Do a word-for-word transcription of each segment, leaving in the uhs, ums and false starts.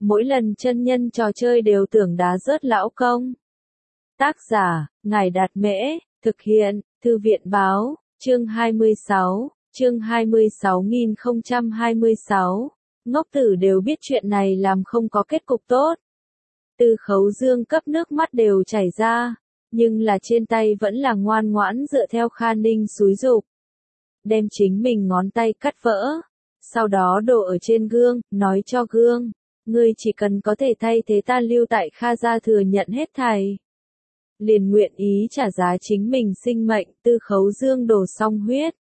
Mỗi lần chân nhân trò chơi đều tưởng đá rớt lão công. Tác giả, Ngài Đạt Mễ, thực hiện, Thư viện Báo, chương hai mươi sáu, chương hai mươi sáu nghìn không trăm hai mươi sáu. Ngốc tử đều biết chuyện này làm không có kết cục tốt. Tư Khấu Dương cấp nước mắt đều chảy ra, nhưng là trên tay vẫn là ngoan ngoãn dựa theo Kha Ninh xúi giục. Đem chính mình ngón tay cắt vỡ, sau đó đổ ở trên gương, nói cho gương, ngươi chỉ cần có thể thay thế ta lưu tại Kha gia thừa nhận hết thảy. Liền nguyện ý trả giá chính mình sinh mệnh. Tư Khấu Dương đổ xong huyết,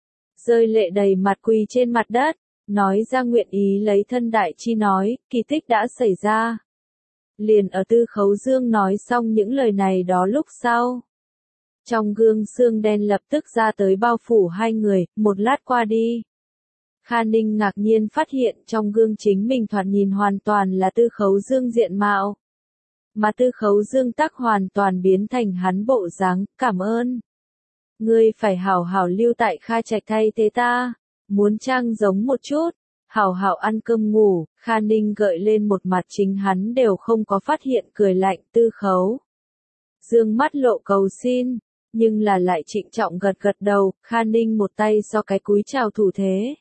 rơi lệ đầy mặt quỳ trên mặt đất, nói ra nguyện ý lấy thân đại chi nói, kỳ tích đã xảy ra. Liền ở Tư Khấu Dương nói xong những lời này đó lúc sau, trong gương xương đen lập tức ra tới bao phủ hai người. Một lát qua đi, Kha Ninh ngạc nhiên phát hiện trong gương chính mình thoạt nhìn hoàn toàn là Tư Khấu Dương diện mạo, mà Tư Khấu Dương tắc hoàn toàn biến thành hắn bộ dáng. Cảm ơn. Ngươi phải hảo hảo lưu tại Kha Trạch thay thế ta, muốn trang giống một chút, hảo hảo ăn cơm ngủ. Kha Ninh gợi lên một mặt chính hắn đều không có phát hiện cười lạnh. Tư Khấu Dương mắt lộ cầu xin, nhưng là lại trịnh trọng gật gật đầu. Kha Ninh một tay so cái cúi chào thủ thế,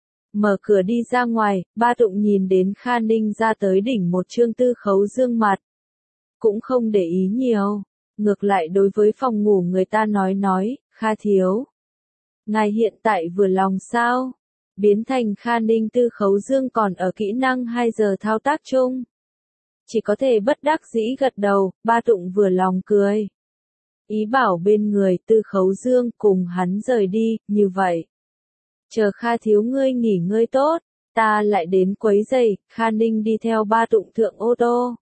mở cửa đi ra ngoài. Ba Tụng nhìn đến Kha Ninh ra tới đỉnh một trương Tư Khấu Dương mặt, cũng không để ý nhiều, ngược lại đối với phòng ngủ người ta nói nói, Kha thiếu, ngài hiện tại vừa lòng sao? Biến thành Kha Ninh Tư Khấu Dương còn ở kỹ năng hai giờ thao tác chung, chỉ có thể bất đắc dĩ gật đầu. Ba Tụng vừa lòng cười, ý bảo bên người Tư Khấu Dương cùng hắn rời đi. Như vậy, chờ Kha thiếu ngươi nghỉ ngơi tốt, ta lại đến quấy giày. Kha Ninh đi theo Ba Tụng thượng ô tô.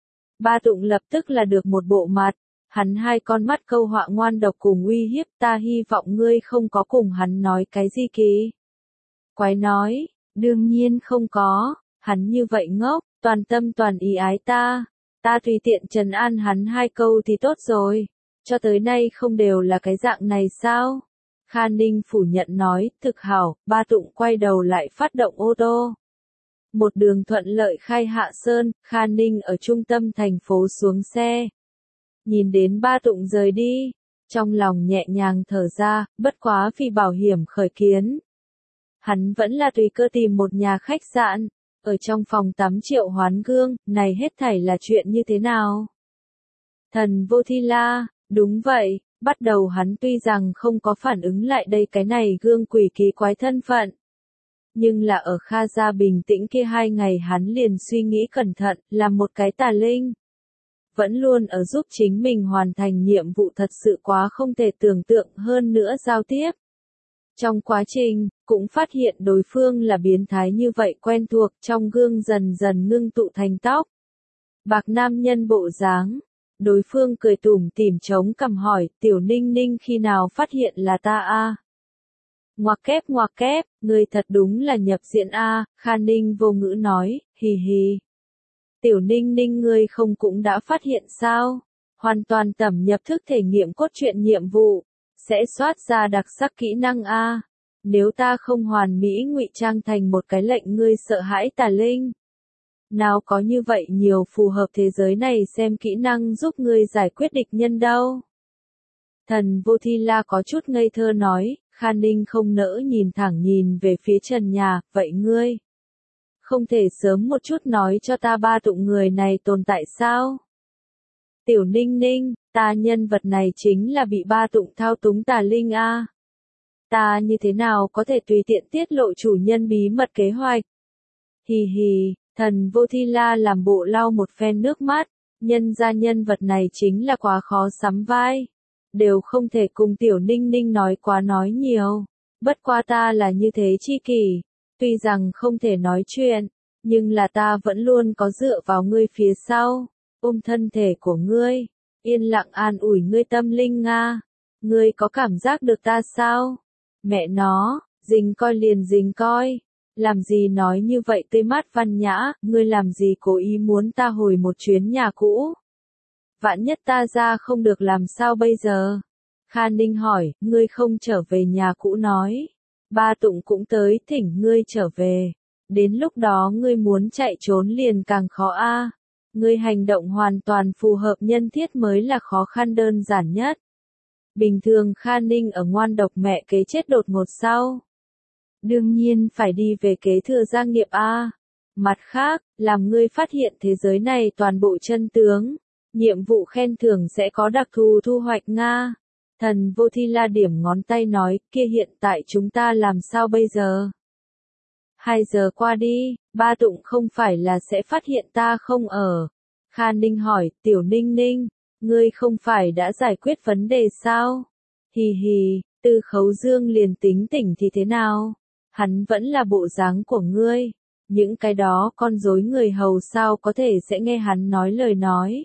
Ba Tụng lập tức là được một bộ mặt, hắn hai con mắt câu họa ngoan độc cùng uy hiếp. Ta hy vọng ngươi không có cùng hắn nói cái gì kỳ quái nói. Đương nhiên không có, hắn như vậy ngốc, toàn tâm toàn ý ái ta, ta tùy tiện trấn an hắn hai câu thì tốt rồi, cho tới nay không đều là cái dạng này sao? Kha Ninh phủ nhận nói, thực hảo. Ba Tụng quay đầu lại phát động ô tô, một đường thuận lợi khai Hạ Sơn. Kha Ninh ở trung tâm thành phố xuống xe, nhìn đến Ba Tụng rời đi, trong lòng nhẹ nhàng thở ra. Bất quá vì bảo hiểm khởi kiến, hắn vẫn là tùy cơ tìm một nhà khách sạn, ở trong phòng tắm triệu hoán gương. Này hết thảy là chuyện như thế nào? Thần Vô Thi La, đúng vậy. Bắt đầu hắn tuy rằng không có phản ứng lại đây cái này gương quỷ kỳ quái thân phận, nhưng là ở Kha gia bình tĩnh kia hai ngày hắn liền suy nghĩ cẩn thận, làm một cái tà linh, vẫn luôn ở giúp chính mình hoàn thành nhiệm vụ. Thật sự quá không thể tưởng tượng. Hơn nữa giao tiếp trong quá trình, cũng phát hiện đối phương là biến thái như vậy quen thuộc. Trong gương dần dần ngưng tụ thành tóc bạc nam nhân bộ dáng. Đối phương cười tủm tỉm chống cằm hỏi, Tiểu Ninh Ninh khi nào phát hiện là ta a? Ngoặc kép ngoặc kép, ngươi thật đúng là nhập diện a. Kha Ninh vô ngữ nói, hì hì. Tiểu Ninh Ninh ngươi không cũng đã phát hiện sao? Hoàn toàn tẩm nhập thức thể nghiệm cốt truyện nhiệm vụ, sẽ soát ra đặc sắc kỹ năng a. Nếu ta không hoàn mỹ ngụy trang thành một cái lệnh ngươi sợ hãi tà linh, nào có như vậy nhiều phù hợp thế giới này xem kỹ năng giúp ngươi giải quyết địch nhân đâu. Thần Vô Thi La có chút ngây thơ nói. Kha Ninh không nỡ nhìn thẳng nhìn về phía trần nhà, vậy ngươi không thể sớm một chút nói cho ta Ba Tụng người này tồn tại sao? Tiểu Ninh Ninh, ta nhân vật này chính là bị Ba Tụng thao túng tà linh a. Ta như thế nào có thể tùy tiện tiết lộ chủ nhân bí mật kế hoạch? Hì hì. Thần Vô Thi La làm bộ lau một phen nước mắt, nhân ra nhân vật này chính là quá khó sắm vai, đều không thể cùng Tiểu Ninh Ninh nói quá nói nhiều. Bất quá ta là như thế chi kỷ, tuy rằng không thể nói chuyện, nhưng là ta vẫn luôn có dựa vào ngươi phía sau, ôm thân thể của ngươi, yên lặng an ủi ngươi tâm linh nga. Ngươi có cảm giác được ta sao? Mẹ nó, dình coi liền dình coi. Làm gì nói như vậy tươi mát văn nhã, ngươi làm gì cố ý muốn ta hồi một chuyến nhà cũ? Vạn nhất ta ra không được làm sao bây giờ? Kha Ninh hỏi, ngươi không trở về nhà cũ nói. Ba Tụng cũng tới thỉnh ngươi trở về. Đến lúc đó ngươi muốn chạy trốn liền càng khó a. Ngươi hành động hoàn toàn phù hợp nhân thiết mới là khó khăn đơn giản nhất. Bình thường Kha Ninh ở ngoan độc mẹ kế chết đột ngột sau. Đương nhiên phải đi về kế thừa gia nghiệp a. Mặt khác, làm ngươi phát hiện thế giới này toàn bộ chân tướng. Nhiệm vụ khen thưởng sẽ có đặc thù thu hoạch Nga. Thần Vô Thi La điểm ngón tay nói, kia hiện tại chúng ta làm sao bây giờ? Hai giờ qua đi, Ba Tụng không phải là sẽ phát hiện ta không ở. Kha Ninh hỏi, Tiểu Ninh Ninh, ngươi không phải đã giải quyết vấn đề sao? Hì hì, Tư Khấu Dương liền tính tỉnh thì thế nào? Hắn vẫn là bộ dáng của ngươi. Những cái đó con rối người hầu sao có thể sẽ nghe hắn nói lời nói.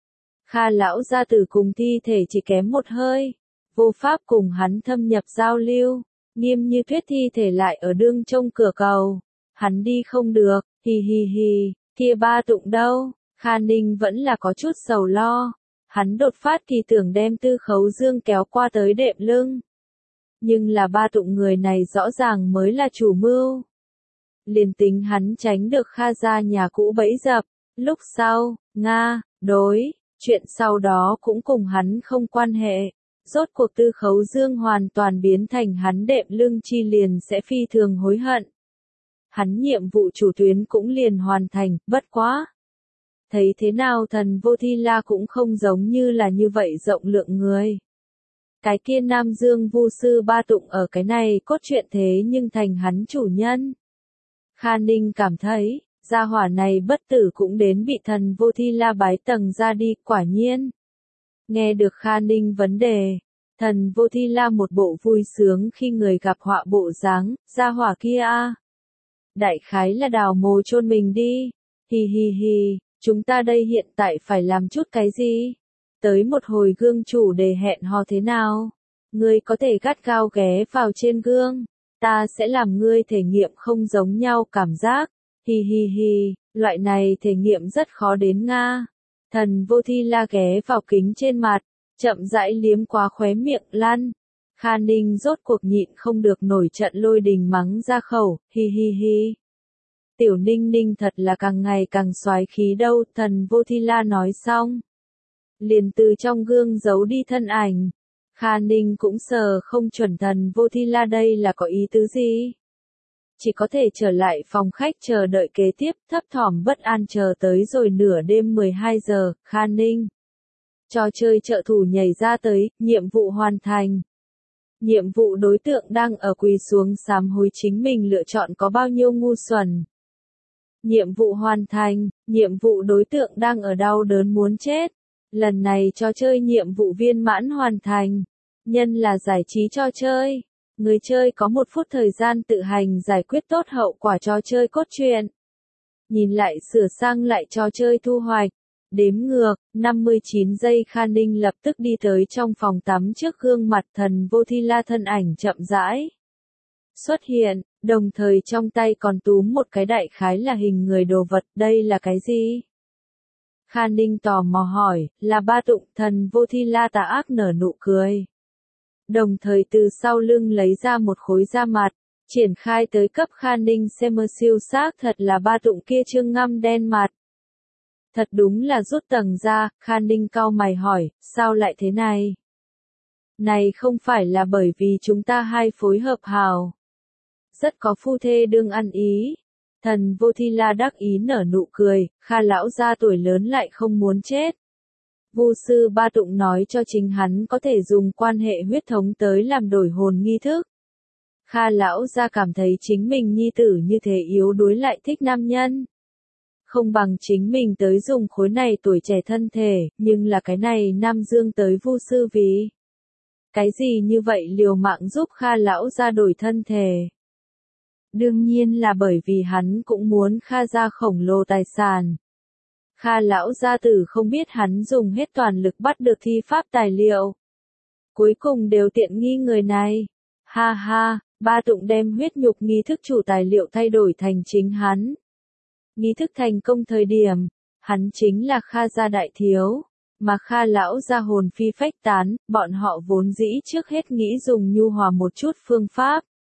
Kha lão gia tử cùng thi thể chỉ kém một hơi. Vô pháp cùng hắn thâm nhập giao lưu. Nghiêm Như Tuyết thi thể lại ở đương trông cửa cầu. Hắn đi không được, hì hì hì, kia Ba Tụng đâu? Kha Ninh vẫn là có chút sầu lo. Hắn đột phát kỳ tưởng đem Tư Khấu Dương kéo qua tới đệm lưng. Nhưng là Ba Tụng người này rõ ràng mới là chủ mưu. Liền tính hắn tránh được Kha gia nhà cũ bẫy dập. Lúc sau, Nga, đối, chuyện sau đó cũng cùng hắn không quan hệ. Rốt cuộc Tư Khấu Dương hoàn toàn biến thành hắn đệm lưng chi liền sẽ phi thường hối hận. Hắn nhiệm vụ chủ tuyến cũng liền hoàn thành, bất quá. Thấy thế nào Thần Vô Thi La cũng không giống như là như vậy rộng lượng người. Cái kia Nam Dương Vu sư Ba Tụng ở cái này cốt truyện thế nhưng thành hắn chủ nhân. Kha Ninh cảm thấy, gia hỏa này bất tử cũng đến bị Thần Vô Thi La bái tầng ra đi, quả nhiên. Nghe được Kha Ninh vấn đề, Thần Vô Thi La một bộ vui sướng khi người gặp họa bộ dáng, gia hỏa kia a, đại khái là đào mồ chôn mình đi. Hi hi hi, chúng ta đây hiện tại phải làm chút cái gì? Tới một hồi gương chủ đề hẹn hò thế nào? Ngươi có thể gắt gao ghé vào trên gương, ta sẽ làm ngươi thể nghiệm không giống nhau cảm giác. Hi hi hi, loại này thể nghiệm rất khó đến Nga. Thần Vô Thi La ghé vào kính trên mặt, chậm rãi liếm qua khóe miệng lăn. Kha Ninh rốt cuộc nhịn không được nổi trận lôi đình mắng ra khẩu, hi hi hi. Tiểu Ninh Ninh thật là càng ngày càng soái khí đâu, Thần Vô Thi La nói xong. Liền từ trong gương giấu đi thân ảnh. Kha Ninh cũng sờ không chuẩn Thần Vô Thi La đây là có ý tứ gì. Chỉ có thể trở lại phòng khách chờ đợi kế tiếp, thấp thỏm bất an chờ tới rồi nửa đêm mười hai giờ, Kha Ninh. Trò chơi trợ thủ nhảy ra tới, nhiệm vụ hoàn thành. Nhiệm vụ đối tượng đang ở quỳ xuống sám hối chính mình lựa chọn có bao nhiêu ngu xuẩn. Nhiệm vụ hoàn thành, nhiệm vụ đối tượng đang ở đau đớn muốn chết. Lần này trò chơi nhiệm vụ viên mãn hoàn thành. Nhân là giải trí trò chơi. Người chơi có một phút thời gian tự hành giải quyết tốt hậu quả trò chơi cốt truyện. Nhìn lại sửa sang lại trò chơi thu hoạch. Đếm ngược, năm mươi chín giây Kha Ninh lập tức đi tới trong phòng tắm trước gương mặt Thần Vô Thi La thân ảnh chậm rãi xuất hiện, đồng thời trong tay còn túm một cái đại khái là hình người đồ vật, đây là cái gì? Kha Ninh tò mò hỏi, là Ba Tụng. Thần Vô Thi La tà ác nở nụ cười. Đồng thời từ sau lưng lấy ra một khối da mặt, triển khai tới cấp Kha Ninh xem siêu xác thật là Ba Tụng kia trương ngăm đen mặt. Thật đúng là rút tầng ra, Kha Ninh cau mày hỏi, sao lại thế này? Này không phải là bởi vì chúng ta hai phối hợp hào. Rất có phu thê đương ăn ý. Thần Vô Thi La đắc ý nở nụ cười, Kha lão gia tuổi lớn lại không muốn chết. Vu sư Ba Tụng nói cho chính hắn có thể dùng quan hệ huyết thống tới làm đổi hồn nghi thức. Kha lão gia cảm thấy chính mình nhi tử như thế yếu đuối lại thích nam nhân. Không bằng chính mình tới dùng khối này tuổi trẻ thân thể, nhưng là cái này Nam Dương tới Vu sư vì. Cái gì như vậy liều mạng giúp Kha lão gia đổi thân thể? Đương nhiên là bởi vì hắn cũng muốn Kha gia khổng lồ tài sản. Kha lão gia tử không biết hắn dùng hết toàn lực bắt được thi pháp tài liệu. Cuối cùng đều tiện nghi người này. Ha ha, Ba Tụng đem huyết nhục nghi thức chủ tài liệu thay đổi thành chính hắn. Nghi thức thành công thời điểm, hắn chính là Kha gia đại thiếu, mà Kha lão gia hồn phi phách tán, bọn họ vốn dĩ trước hết nghĩ dùng nhu hòa một chút phương pháp.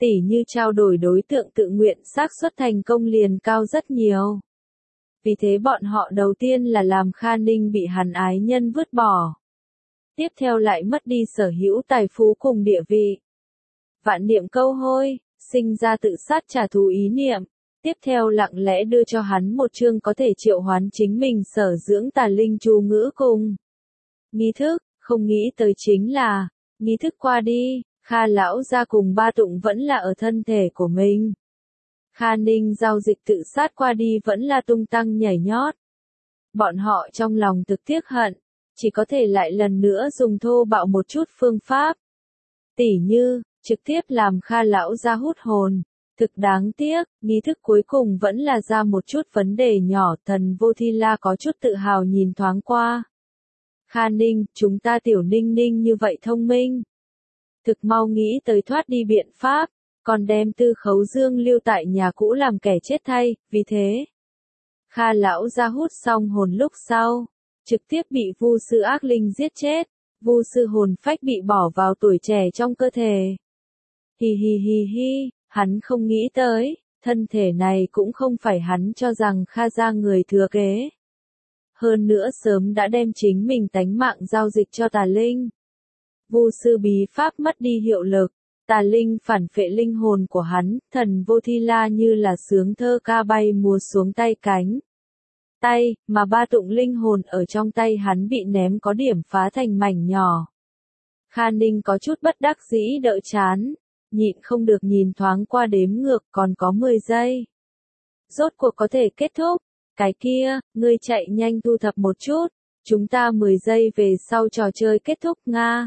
Tỉ như trao đổi đối tượng tự nguyện xác suất thành công liền cao rất nhiều. Vì thế bọn họ đầu tiên là làm Kha Ninh bị hắn ái nhân vứt bỏ. Tiếp theo lại mất đi sở hữu tài phú cùng địa vị. Vạn niệm câu hôi, sinh ra tự sát trả thù ý niệm. Tiếp theo lặng lẽ đưa cho hắn một chương có thể triệu hoán chính mình sở dưỡng tà linh chú ngữ cùng nghi thức, không nghĩ tới chính là, nghi thức qua đi, Kha lão gia cùng Ba Tụng vẫn là ở thân thể của mình. Kha Ninh giao dịch tự sát qua đi vẫn là tung tăng nhảy nhót. Bọn họ trong lòng thực tiếc hận, chỉ có thể lại lần nữa dùng thô bạo một chút phương pháp. Tỉ như, trực tiếp làm Kha lão gia hút hồn. Thực đáng tiếc, nghi thức cuối cùng vẫn là ra một chút vấn đề nhỏ. Thần Vô Thi La có chút tự hào nhìn thoáng qua. Kha Ninh, chúng ta tiểu Ninh Ninh như vậy thông minh. Thực mau nghĩ tới thoát đi biện pháp, còn đem Tư Khấu Dương lưu tại nhà cũ làm kẻ chết thay, vì thế. Kha lão gia hút xong hồn lúc sau, trực tiếp bị Vu sư ác linh giết chết, Vu sư hồn phách bị bỏ vào tuổi trẻ trong cơ thể. Hi hi hi hi, hắn không nghĩ tới, thân thể này cũng không phải hắn cho rằng Kha gia người thừa kế. Hơn nữa sớm đã đem chính mình tánh mạng giao dịch cho tà linh. Vu sư bí pháp mất đi hiệu lực, tà linh phản phệ linh hồn của hắn, Thần Vô Thi La như là sướng thơ ca bay múa xuống tay cánh. Tay, mà Ba Tụng linh hồn ở trong tay hắn bị ném có điểm phá thành mảnh nhỏ. Kha Ninh có chút bất đắc dĩ đỡ chán, nhịn không được nhìn thoáng qua đếm ngược còn có mười giây. Rốt cuộc có thể kết thúc, cái kia, ngươi chạy nhanh thu thập một chút, chúng ta mười giây về sau trò chơi kết thúc Nga.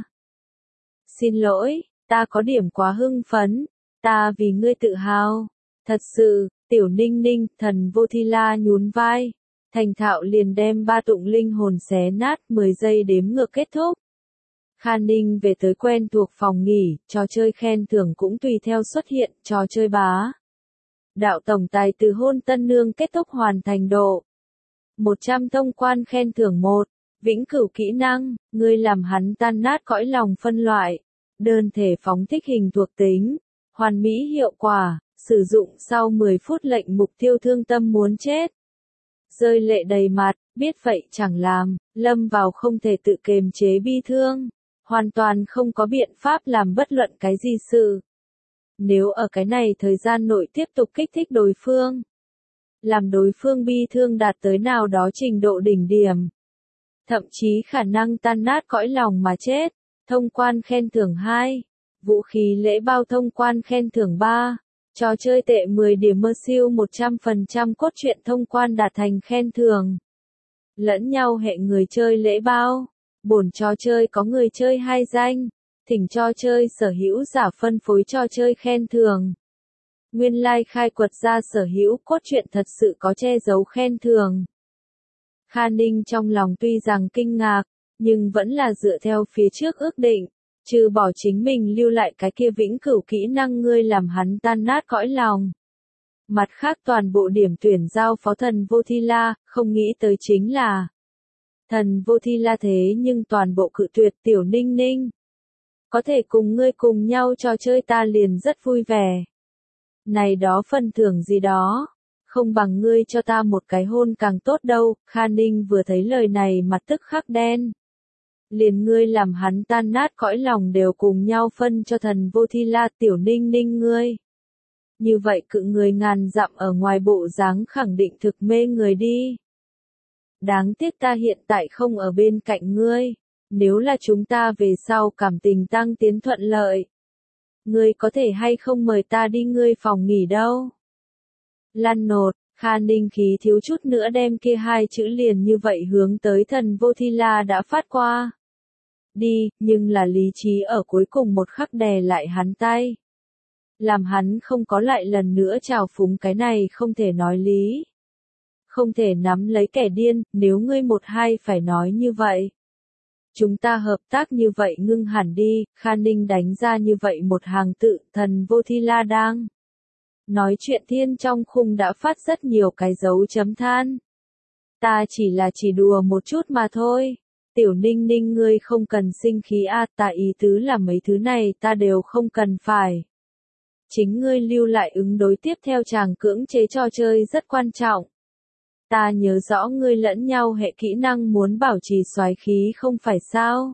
Xin lỗi, ta có điểm quá hưng phấn, ta vì ngươi tự hào. Thật sự, tiểu Ninh Ninh, Thần Vô Thi La nhún vai, thành thạo liền đem Ba Tụng linh hồn xé nát, mười giây đếm ngược kết thúc. Kha Ninh về tới quen thuộc phòng nghỉ, trò chơi khen thưởng cũng tùy theo xuất hiện, trò chơi bá. Đạo tổng tài từ hôn tân nương kết thúc hoàn thành độ. một trăm thông quan khen thưởng một, vĩnh cửu kỹ năng, ngươi làm hắn tan nát cõi lòng phân loại. Đơn thể phóng thích hình thuộc tính, hoàn mỹ hiệu quả, sử dụng sau mười phút lệnh mục tiêu thương tâm muốn chết. Rơi lệ đầy mặt, biết vậy chẳng làm, lâm vào không thể tự kiềm chế bi thương, hoàn toàn không có biện pháp làm bất luận cái gì sự. Nếu ở cái này thời gian nội tiếp tục kích thích đối phương, làm đối phương bi thương đạt tới nào đó trình độ đỉnh điểm, thậm chí khả năng tan nát cõi lòng mà chết. Thông quan khen thưởng hai, vũ khí lễ bao thông quan khen thưởng ba, trò chơi tệ mười điểm mơ siêu một trăm phần trăm cốt truyện thông quan đạt thành khen thưởng. Lẫn nhau hệ người chơi lễ bao, bổn trò chơi có người chơi hai danh, thỉnh trò chơi sở hữu giả phân phối trò chơi khen thưởng. Nguyên lai like khai quật ra sở hữu cốt truyện thật sự có che giấu khen thưởng. Kha Ninh trong lòng tuy rằng kinh ngạc, nhưng vẫn là dựa theo phía trước ước định, trừ bỏ chính mình lưu lại cái kia vĩnh cửu kỹ năng ngươi làm hắn tan nát cõi lòng. Mặt khác toàn bộ điểm tuyển giao phó Thần Vô Thi La, không nghĩ tới chính là Thần Vô Thi La thế nhưng toàn bộ cự tuyệt tiểu Ninh Ninh. Có thể cùng ngươi cùng nhau trò chơi ta liền rất vui vẻ. Này đó phần thưởng gì đó, không bằng ngươi cho ta một cái hôn càng tốt đâu. Kha Ninh vừa thấy lời này mặt tức khắc đen. Liền ngươi làm hắn tan nát cõi lòng đều cùng nhau phân cho Thần Vô Thi La, tiểu Ninh Ninh ngươi. Như vậy cự người ngàn dặm ở ngoài bộ dáng khẳng định thực mê người đi. Đáng tiếc ta hiện tại không ở bên cạnh ngươi, nếu là chúng ta về sau cảm tình tăng tiến thuận lợi. Ngươi có thể hay không mời ta đi ngươi phòng nghỉ đâu. Lăn nột, Kha Ninh khí thiếu chút nữa đem kia hai chữ liền như vậy hướng tới Thần Vô Thi La đã phát qua. Đi, nhưng là lý trí ở cuối cùng một khắc đè lại hắn tay. Làm hắn không có lại lần nữa trào phúng cái này không thể nói lý. Không thể nắm lấy kẻ điên, nếu ngươi một hai phải nói như vậy. Chúng ta hợp tác như vậy ngưng hẳn đi, Kha Ninh đánh ra như vậy một hàng tự, Thần Vô Thi La đang nói chuyện thiên trong khung đã phát rất nhiều cái dấu chấm than. Ta chỉ là chỉ đùa một chút mà thôi. Tiểu Ninh Ninh ngươi không cần sinh khí a, à, ta ý tứ là mấy thứ này ta đều không cần phải. chính ngươi lưu lại ứng đối tiếp theo chàng cưỡng chế trò chơi rất quan trọng. Ta nhớ rõ ngươi lẫn nhau hệ kỹ năng muốn bảo trì soái khí không phải sao?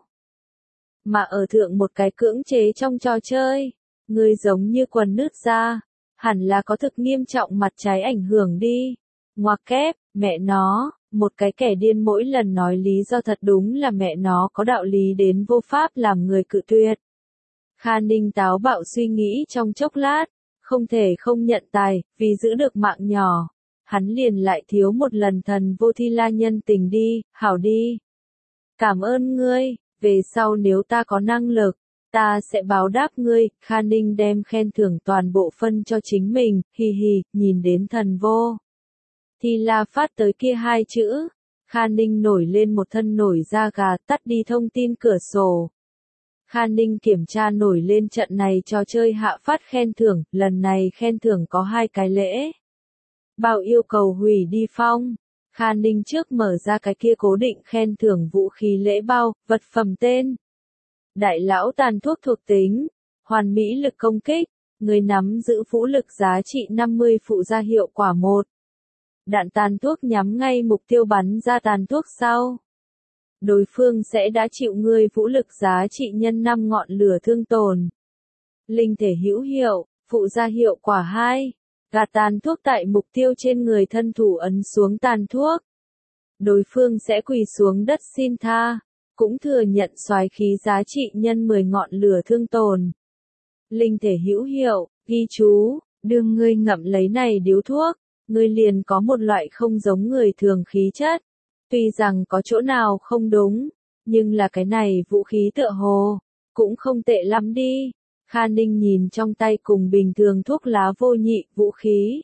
Mà ở thượng một cái cưỡng chế trong trò chơi, ngươi giống như quần nứt ra, hẳn là có thực nghiêm trọng mặt trái ảnh hưởng đi. Ngoặc kép, mẹ nó, một cái kẻ điên mỗi lần nói lý do thật đúng là mẹ nó có đạo lý đến vô pháp làm người cự tuyệt. Kha Ninh táo bạo suy nghĩ trong chốc lát, không thể không nhận tài, vì giữ được mạng nhỏ. Hắn liền lại thiếu một lần thần vô thi la nhân tình đi, hảo đi. Cảm ơn ngươi, về sau nếu ta có năng lực, ta sẽ báo đáp ngươi. Kha Ninh đem khen thưởng toàn bộ phân cho chính mình, hi hi, nhìn đến thần vô thi la phát tới kia hai chữ. Kha Ninh nổi lên một thân nổi da gà, tắt đi thông tin cửa sổ. Kha Ninh kiểm tra nổi lên trận này trò chơi hạ phát khen thưởng, lần này khen thưởng có hai cái lễ. Bao yêu cầu hủy đi phong. Kha Ninh trước mở ra cái kia cố định khen thưởng vũ khí lễ bao, vật phẩm tên. Đại lão tàn thuốc thuộc tính. Hoàn mỹ lực công kích. Người nắm giữ vũ lực giá trị năm mươi phụ ra hiệu quả một. Đạn tàn thuốc nhắm ngay mục tiêu bắn ra tàn thuốc sau. Đối phương sẽ đã chịu ngươi vũ lực giá trị nhân năm ngọn lửa thương tổn. Linh thể hữu hiệu, phụ ra hiệu quả hai. Gạt tàn thuốc tại mục tiêu trên người thân thủ ấn xuống tàn thuốc. Đối phương sẽ quỳ xuống đất xin tha, cũng thừa nhận soái khí giá trị nhân mười ngọn lửa thương tổn. Linh thể hữu hiệu, ghi chú, đương ngươi ngậm lấy này điếu thuốc, ngươi liền có một loại không giống người thường khí chất. Tuy rằng có chỗ nào không đúng, nhưng là cái này vũ khí tựa hồ, cũng không tệ lắm đi. Kha Ninh nhìn trong tay cùng bình thường thuốc lá vô nhị, vũ khí.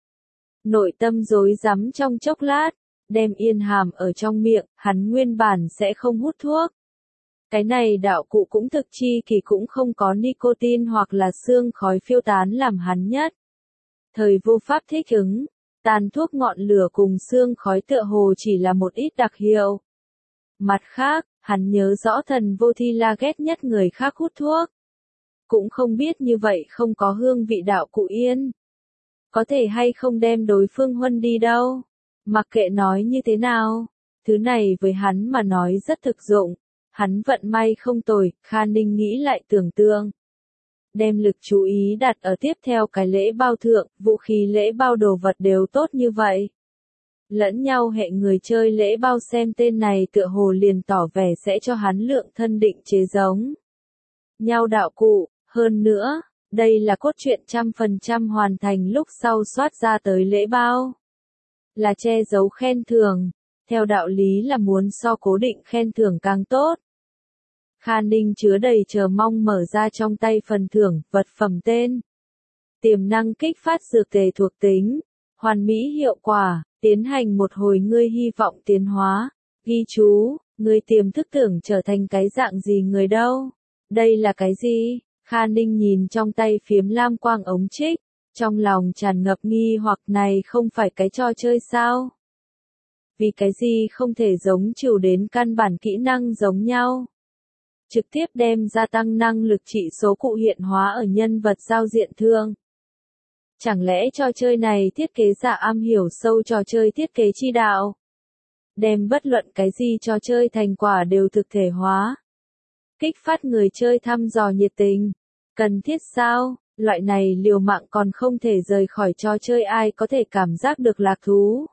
Nội tâm rối rắm trong chốc lát, đem yên hàm ở trong miệng, hắn nguyên bản sẽ không hút thuốc. Cái này đạo cụ cũng thực chi kỳ cũng không có nicotine hoặc là xương khói phiêu tán làm hắn nhất. Thời vô pháp thích ứng, tàn thuốc ngọn lửa cùng xương khói tựa hồ chỉ là một ít đặc hiệu. Mặt khác, hắn nhớ rõ thần vô thi la ghét nhất người khác hút thuốc. Cũng không biết như vậy không có hương vị đạo cụ yên. Có thể hay không đem đối phương huân đi đâu. Mặc kệ nói như thế nào, thứ này với hắn mà nói rất thực dụng. Hắn vận may không tồi, Kha Ninh nghĩ lại tưởng tượng. Đem lực chú ý đặt ở tiếp theo cái lễ bao thượng, vũ khí lễ bao đồ vật đều tốt như vậy. Lẫn nhau hệ người chơi lễ bao xem tên này tựa hồ liền tỏ vẻ sẽ cho hắn lượng thân định chế giống nhau đạo cụ, hơn nữa, đây là cốt truyện trăm phần trăm hoàn thành lúc sau soát ra tới lễ bao. Là che giấu khen thưởng, theo đạo lý là muốn so cố định khen thưởng càng tốt. Kha Ninh chứa đầy chờ mong mở ra trong tay phần thưởng, vật phẩm tên. Tiềm năng kích phát dược tề thuộc tính. Hoàn mỹ hiệu quả, tiến hành một hồi ngươi hy vọng tiến hóa. Ghi chú, ngươi tiềm thức tưởng trở thành cái dạng gì người đâu. Đây là cái gì? Kha Ninh nhìn trong tay phiếm lam quang ống trích. Trong lòng tràn ngập nghi hoặc này không phải cái trò chơi sao? Vì cái gì không thể giống trừ đến căn bản kỹ năng giống nhau? Trực tiếp đem gia tăng năng lực trị số cụ hiện hóa ở nhân vật giao diện thương. Chẳng lẽ trò chơi này thiết kế giả am hiểu sâu trò chơi thiết kế chi đạo? Đem bất luận cái gì trò chơi thành quả đều thực thể hóa. Kích phát người chơi thăm dò nhiệt tình. Cần thiết sao? Loại này liều mạng còn không thể rời khỏi trò chơi ai có thể cảm giác được lạc thú.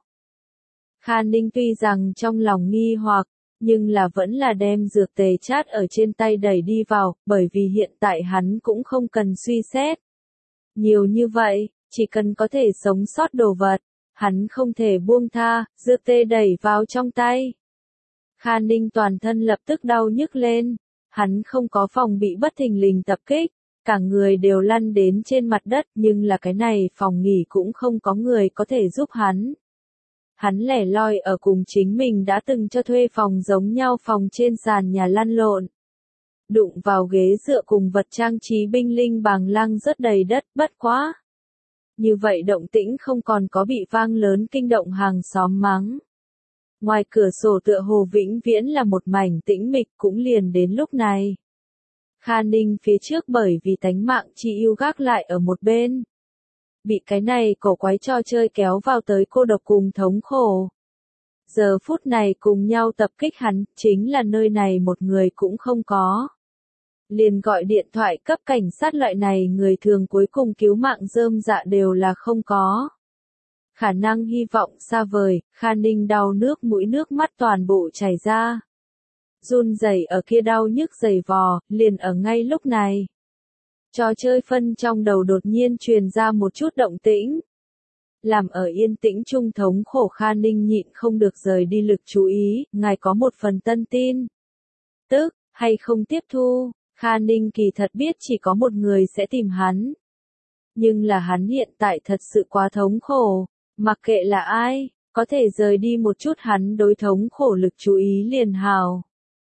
Kha Ninh tuy rằng trong lòng nghi hoặc, nhưng là vẫn là đem dược tề chát ở trên tay đẩy đi vào, bởi vì hiện tại hắn cũng không cần suy xét. Nhiều như vậy, chỉ cần có thể sống sót đồ vật, hắn không thể buông tha, dược tê đẩy vào trong tay. Kha Ninh toàn thân lập tức đau nhức lên, hắn không có phòng bị bất thình lình tập kích, cả người đều lăn đến trên mặt đất, nhưng là cái này phòng nghỉ cũng không có người có thể giúp hắn. Hắn lẻ loi ở cùng chính mình đã từng cho thuê phòng giống nhau phòng trên sàn nhà lăn lộn. Đụng vào ghế dựa cùng vật trang trí binh linh bàng lăng rất đầy đất, bất quá. Như vậy động tĩnh không còn có bị vang lớn kinh động hàng xóm mắng. Ngoài cửa sổ tựa hồ vĩnh viễn là một mảnh tĩnh mịch cũng liền đến lúc này. Kha Ninh phía trước bởi vì tánh mạng chi ưu gác lại ở một bên. Bị cái này cổ quái trò chơi kéo vào tới cô độc cùng thống khổ. Giờ phút này cùng nhau tập kích hắn, chính là nơi này một người cũng không có. Liền gọi điện thoại cấp cảnh sát loại này người thường cuối cùng cứu mạng rơm dạ đều là không có. Khả năng hy vọng xa vời, Kha Ninh đau nước mũi nước mắt toàn bộ chảy ra. Run rẩy ở kia đau nhức dày vò, liền ở ngay lúc này. Trò chơi phân trong đầu đột nhiên truyền ra một chút động tĩnh. Làm ở yên tĩnh trung thống khổ Kha Ninh nhịn không được rời đi lực chú ý, ngài có một phần tân tin. Tức, hay không tiếp thu, Kha Ninh kỳ thật biết chỉ có một người sẽ tìm hắn. Nhưng là hắn hiện tại thật sự quá thống khổ, mặc kệ là ai, có thể rời đi một chút hắn đối thống khổ lực chú ý liền hào.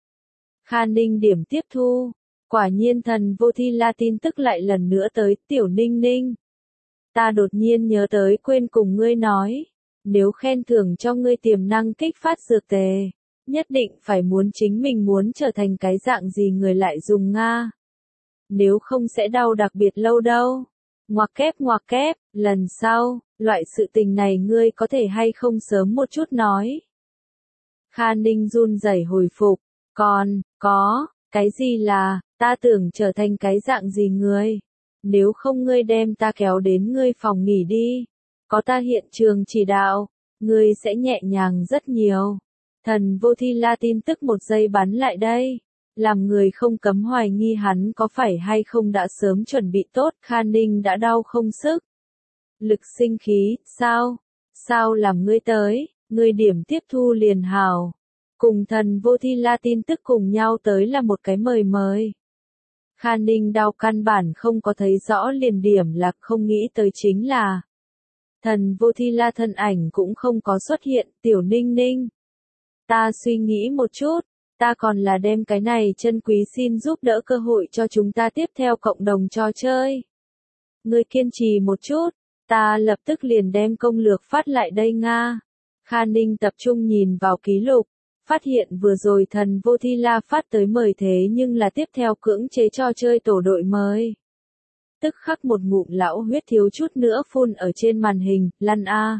Kha Ninh điểm tiếp thu, quả nhiên thần vô thi la tin tức lại lần nữa tới, tiểu Ninh Ninh. Ta đột nhiên nhớ tới quên cùng ngươi nói, nếu khen thưởng cho ngươi tiềm năng kích phát dược tề, nhất định phải muốn chính mình muốn trở thành cái dạng gì người lại dùng Nga. Nếu không sẽ đau đặc biệt lâu đâu. Ngoặc kép ngoặc kép, lần sau, loại sự tình này ngươi có thể hay không sớm một chút nói. Kha Ninh run rẩy hồi phục, còn, có, cái gì là, ta tưởng trở thành cái dạng gì người. Nếu không ngươi đem ta kéo đến ngươi phòng nghỉ đi. Có ta hiện trường chỉ đạo, ngươi sẽ nhẹ nhàng rất nhiều. Thần vô thi la tin tức một giây bắn lại đây. Làm người không cấm hoài nghi hắn có phải hay không đã sớm chuẩn bị tốt, Kha Ninh đã đau không sức. Lực sinh khí, sao? Sao làm ngươi tới, ngươi điểm tiếp thu liền hào. Cùng thần vô thi la tin tức cùng nhau tới là một cái mời mời. Kha Ninh đau căn bản không có thấy rõ liền điểm là không nghĩ tới chính là. Thần vô thi la thân ảnh cũng không có xuất hiện, tiểu Ninh Ninh. Ta suy nghĩ một chút, ta còn là đem cái này chân quý xin giúp đỡ cơ hội cho chúng ta tiếp theo cộng đồng trò chơi. Ngươi kiên trì một chút, ta lập tức liền đem công lược phát lại đây Nga. Kha Ninh tập trung nhìn vào ký lục. Phát hiện vừa rồi thần vô thi la phát tới mời thế nhưng là tiếp theo cưỡng chế cho chơi tổ đội mới. Tức khắc một ngụm lão huyết thiếu chút nữa phun ở trên màn hình, lăn a.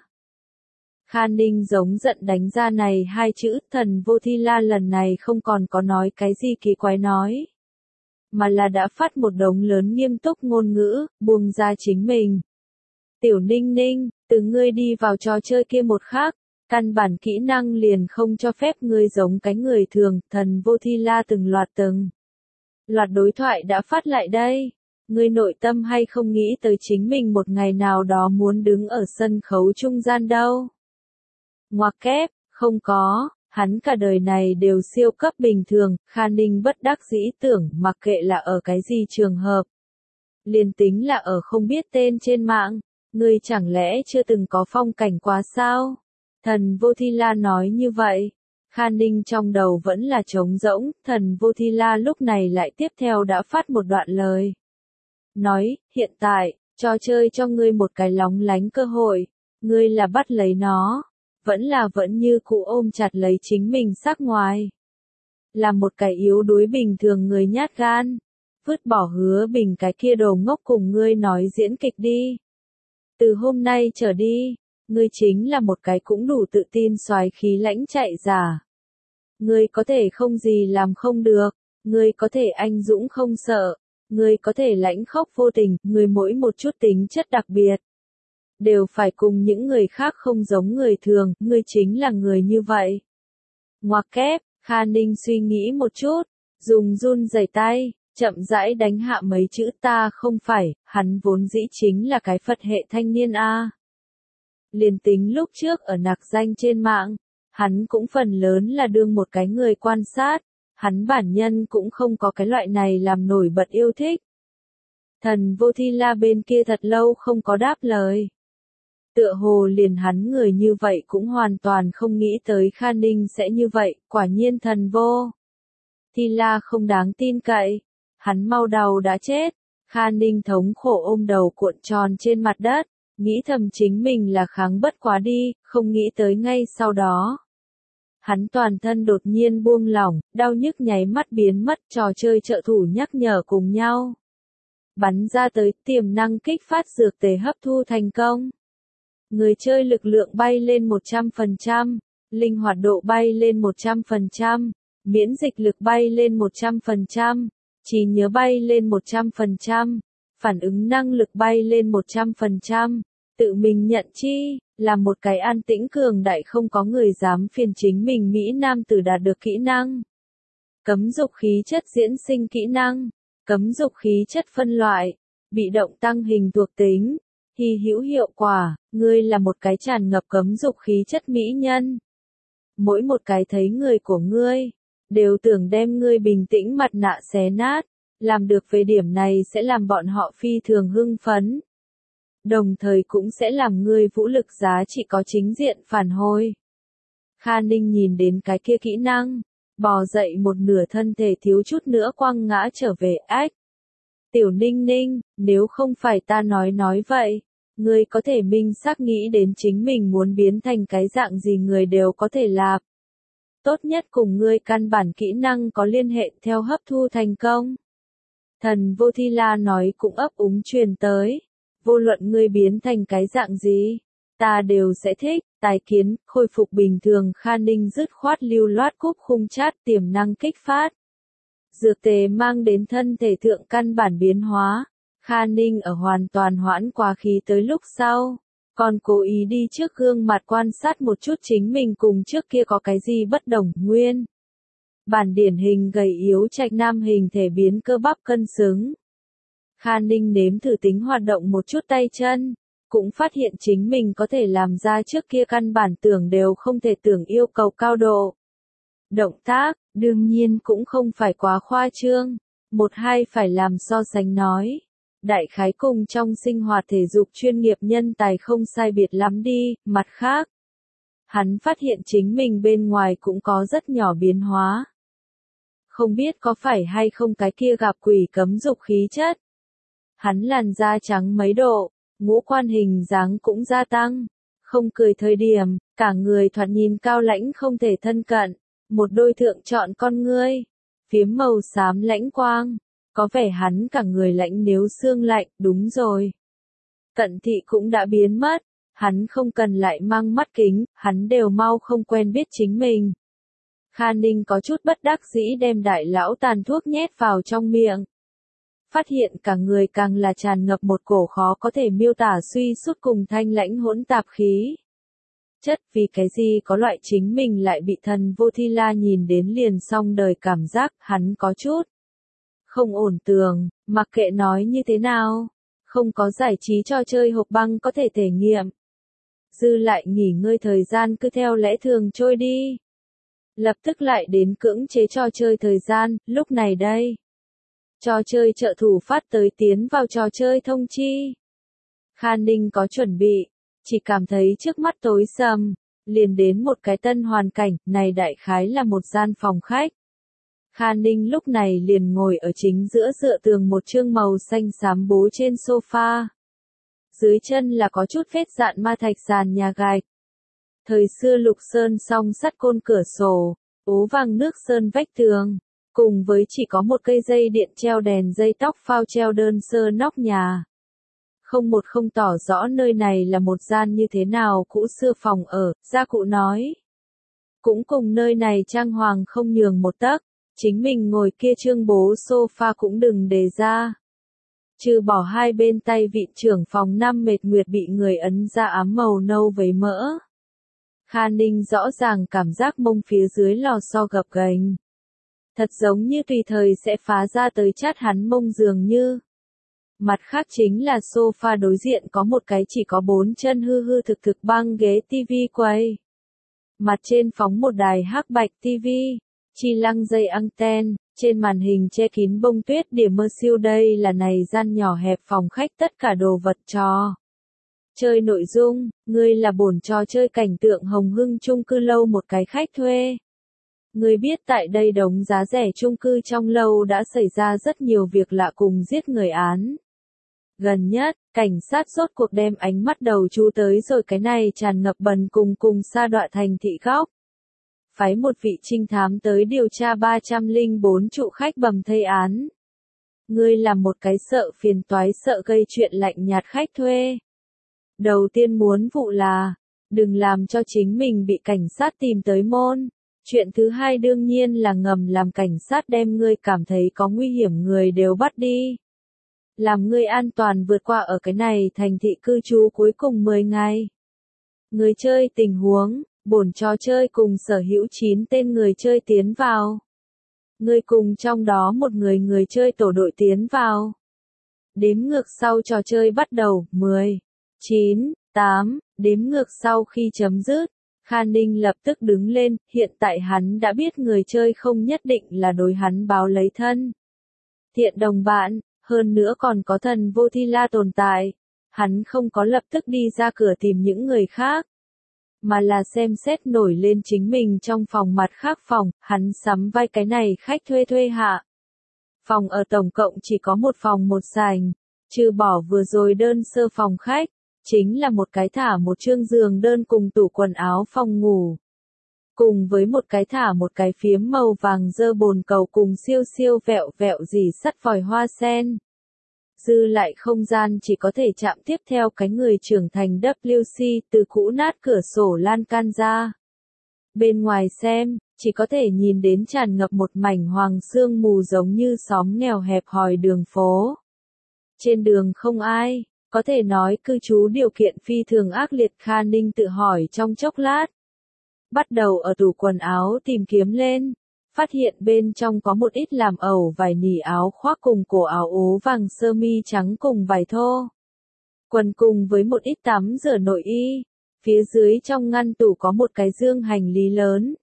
Kha Ninh giống giận đánh ra này hai chữ, thần vô thi la lần này không còn có nói cái gì kỳ quái nói. Mà là đã phát một đống lớn nghiêm túc ngôn ngữ, buông ra chính mình. Tiểu Ninh Ninh, từ ngươi đi vào trò chơi kia một khác. Căn bản kỹ năng liền không cho phép ngươi giống cái người thường, thần vô thi la từng loạt từng. Loạt đối thoại đã phát lại đây. Ngươi nội tâm hay không nghĩ tới chính mình một ngày nào đó muốn đứng ở sân khấu trung gian đâu. Ngoặc kép, không có, hắn cả đời này đều siêu cấp bình thường, Kha Ninh bất đắc dĩ tưởng mặc kệ là ở cái gì trường hợp. Liền tính là ở không biết tên trên mạng, ngươi chẳng lẽ chưa từng có phong cảnh quá sao? Thần vô thi la nói như vậy. Kha Ninh trong đầu vẫn là trống rỗng, thần vô thi la lúc này lại tiếp theo đã phát một đoạn lời. Nói, hiện tại, trò chơi cho ngươi một cái lóng lánh cơ hội, ngươi là bắt lấy nó, vẫn là vẫn như cụ ôm chặt lấy chính mình sắc ngoài. Là một cái yếu đuối bình thường người nhát gan, vứt bỏ hứa bình cái kia đồ ngốc cùng ngươi nói diễn kịch đi. Từ hôm nay trở đi. Ngươi chính là một cái cũng đủ tự tin soái khí lãnh chạy giả. Ngươi có thể không gì làm không được, ngươi có thể anh dũng không sợ, ngươi có thể lãnh khốc vô tình, ngươi mỗi một chút tính chất đặc biệt. Đều phải cùng những người khác không giống người thường, ngươi chính là người như vậy. Ngoặc kép, Kha Ninh suy nghĩ một chút, dùng run rẩy tay, chậm rãi đánh hạ mấy chữ ta không phải, hắn vốn dĩ chính là cái Phật hệ thanh niên a. Liền tính lúc trước ở nặc danh trên mạng, hắn cũng phần lớn là đương một cái người quan sát, hắn bản nhân cũng không có cái loại này làm nổi bật yêu thích. Thần vô thi la bên kia thật lâu không có đáp lời. Tựa hồ liền hắn người như vậy cũng hoàn toàn không nghĩ tới Kha Ninh sẽ như vậy, quả nhiên thần vô thi la không đáng tin cậy, hắn mau đầu đã chết. Kha Ninh thống khổ ôm đầu cuộn tròn trên mặt đất. Nghĩ thầm chính mình là kháng bất quá đi, không nghĩ tới ngay sau đó. Hắn toàn thân đột nhiên buông lỏng, đau nhức nháy mắt biến mất, trò chơi trợ thủ nhắc nhở cùng nhau. Bắn ra tới, tiềm năng kích phát dược tề hấp thu thành công. Người chơi lực lượng bay lên một trăm phần trăm, linh hoạt độ bay lên một trăm phần trăm, miễn dịch lực bay lên một trăm phần trăm, trí nhớ bay lên một trăm phần trăm, phản ứng năng lực bay lên một trăm phần trăm, tự mình nhận chi, là một cái an tĩnh cường đại không có người dám phiền chính mình Mỹ Nam tử đạt được kỹ năng. Cấm dục khí chất diễn sinh kỹ năng, cấm dục khí chất phân loại, bị động tăng hình thuộc tính, hy hữu hiệu quả, ngươi là một cái tràn ngập cấm dục khí chất mỹ nhân. Mỗi một cái thấy người của ngươi, đều tưởng đem ngươi bình tĩnh mặt nạ xé nát, làm được về điểm này sẽ làm bọn họ phi thường hưng phấn. Đồng thời cũng sẽ làm ngươi vũ lực giá trị có chính diện phản hồi. Kha Ninh nhìn đến cái kia kỹ năng, bò dậy một nửa thân thể thiếu chút nữa quăng ngã trở về ách. Tiểu Ninh Ninh, nếu không phải ta nói nói vậy, ngươi có thể minh xác nghĩ đến chính mình muốn biến thành cái dạng gì người đều có thể làm. Tốt nhất cùng ngươi căn bản kỹ năng có liên hệ theo hấp thu thành công. Thần Vô Thi La nói cũng ấp úng truyền tới. Vô luận ngươi biến thành cái dạng gì, ta đều sẽ thích, tài kiến, khôi phục bình thường. Kha Ninh dứt khoát lưu loát cúp khung chát tiềm năng kích phát. Dược tề mang đến thân thể thượng căn bản biến hóa, Kha Ninh ở hoàn toàn hoãn quá khí tới lúc sau, còn cố ý đi trước gương mặt quan sát một chút chính mình cùng trước kia có cái gì bất đồng. Nguyên bản điển hình gầy yếu trạch nam hình thể biến cơ bắp cân xứng. Kha Ninh nếm thử tính hoạt động một chút tay chân, cũng phát hiện chính mình có thể làm ra trước kia căn bản tưởng đều không thể tưởng yêu cầu cao độ. Động tác, đương nhiên cũng không phải quá khoa trương, một hai phải làm so sánh nói. Đại khái cùng trong sinh hoạt thể dục chuyên nghiệp nhân tài không sai biệt lắm đi, mặt khác. Hắn phát hiện chính mình bên ngoài cũng có rất nhỏ biến hóa. Không biết có phải hay không cái kia gặp quỷ cấm dục khí chất. Hắn làn da trắng mấy độ, ngũ quan hình dáng cũng gia tăng, không cười thời điểm, cả người thoạt nhìn cao lãnh không thể thân cận, một đôi thượng chọn con ngươi, phiếm màu xám lãnh quang, có vẻ hắn cả người lãnh nếu xương lạnh, đúng rồi. Cận thị cũng đã biến mất, hắn không cần lại mang mắt kính, hắn đều mau không quen biết chính mình. Kha Ninh có chút bất đắc dĩ đem đại lão tàn thuốc nhét vào trong miệng. Phát hiện cả người càng là tràn ngập một cổ khó có thể miêu tả suy sút cùng thanh lãnh hỗn tạp khí. Chất vì cái gì có loại chính mình lại bị Thần Vô Thi La nhìn đến liền xong đời cảm giác hắn có chút. Không ổn tường, mặc kệ nói như thế nào, không có giải trí trò chơi hộp băng có thể thể nghiệm. Dư lại nghỉ ngơi thời gian cứ theo lẽ thường trôi đi. Lập tức lại đến cưỡng chế trò chơi thời gian, lúc này đây. Trò chơi trợ thủ phát tới tiến vào trò chơi thông chi. Kha Ninh có chuẩn bị, chỉ cảm thấy trước mắt tối sầm, liền đến một cái tân hoàn cảnh, này đại khái là một gian phòng khách. Kha Ninh lúc này liền ngồi ở chính giữa dựa tường một chương màu xanh xám bố trên sofa. Dưới chân là có chút vết dạn ma thạch sàn nhà gạch. Thời xưa lục sơn song sắt côn cửa sổ, ố vàng nước sơn vách tường, cùng với chỉ có một cây dây điện treo đèn dây tóc phao treo đơn sơ nóc nhà. Không một không tỏ rõ nơi này là một gian như thế nào cũ xưa phòng ở, gia cụ nói. Cũng cùng nơi này trang hoàng không nhường một tấc, chính mình ngồi kia trương bố sofa cũng đừng đề ra. Trừ bỏ hai bên tay vị trưởng phòng năm mệt nguyệt bị người ấn ra ám màu nâu với mỡ. Kha Ninh rõ ràng cảm giác mông phía dưới lò xo gập ghềnh. Thật giống như tùy thời sẽ phá ra tới chát hắn mông dường như. Mặt khác chính là sofa đối diện có một cái chỉ có bốn chân hư hư thực thực băng ghế tivi quay. Mặt trên phóng một đài hắc bạch tivi, chi lăng dây anten, trên màn hình che kín bông tuyết điểm mơ siêu đây là này gian nhỏ hẹp phòng khách tất cả đồ vật trò. Chơi nội dung, ngươi là bổn trò chơi cảnh tượng Hồng Hưng chung cư lâu một cái khách thuê. Ngươi biết tại đây đống giá rẻ chung cư trong lâu đã xảy ra rất nhiều việc lạ cùng giết người án. Gần nhất, cảnh sát rốt cuộc đem ánh mắt đầu chú tới rồi cái này tràn ngập bần cùng cùng sa đọa thành thị góc. phái một vị trinh thám tới điều tra ba trăm lẻ bốn trụ khách bầm thây án. Ngươi là một cái sợ phiền toái sợ gây chuyện lạnh nhạt khách thuê. Đầu tiên muốn vụ là, đừng làm cho chính mình bị cảnh sát tìm tới môn. Chuyện thứ hai đương nhiên là ngầm làm cảnh sát đem ngươi cảm thấy có nguy hiểm người đều bắt đi. Làm ngươi an toàn vượt qua ở cái này thành thị cư trú cuối cùng mười ngày. Người chơi tình huống, bổn trò chơi cùng sở hữu chín tên người chơi tiến vào. Ngươi cùng trong đó một người người chơi tổ đội tiến vào. Đếm ngược sau trò chơi bắt đầu, mười, chín, tám, đếm ngược sau khi chấm dứt. Kha Ninh lập tức đứng lên, hiện tại hắn đã biết người chơi không nhất định là đối hắn báo lấy thân. Thiện đồng bạn, hơn nữa còn có thần vô thi la tồn tại. Hắn không có lập tức đi ra cửa tìm những người khác, mà là xem xét nổi lên chính mình trong phòng mặt khác phòng, hắn sắm vai cái này khách thuê thuê hạ. Phòng ở tổng cộng chỉ có một phòng một sảnh, trừ bỏ vừa rồi đơn sơ phòng khách, chính là một cái thả một chương giường đơn cùng tủ quần áo phòng ngủ. Cùng với một cái thả một cái phiếm màu vàng dơ bồn cầu cùng siêu siêu vẹo vẹo dì sắt vòi hoa sen. Dư lại không gian chỉ có thể chạm tiếp theo cái người trưởng thành W C từ cũ nát cửa sổ lan can ra. Bên ngoài xem, chỉ có thể nhìn đến tràn ngập một mảnh hoàng sương mù giống như xóm nghèo hẹp hòi đường phố. Trên đường không ai, có thể nói cư trú điều kiện phi thường ác liệt. Kha Ninh tự hỏi trong chốc lát. Bắt đầu ở tủ quần áo tìm kiếm lên. Phát hiện bên trong có một ít làm ẩu vải nỉ áo khoác cùng cổ áo ố vàng sơ mi trắng cùng vải thô. Quần cùng với một ít tắm rửa nội y. Phía dưới trong ngăn tủ có một cái dương hành lý lớn.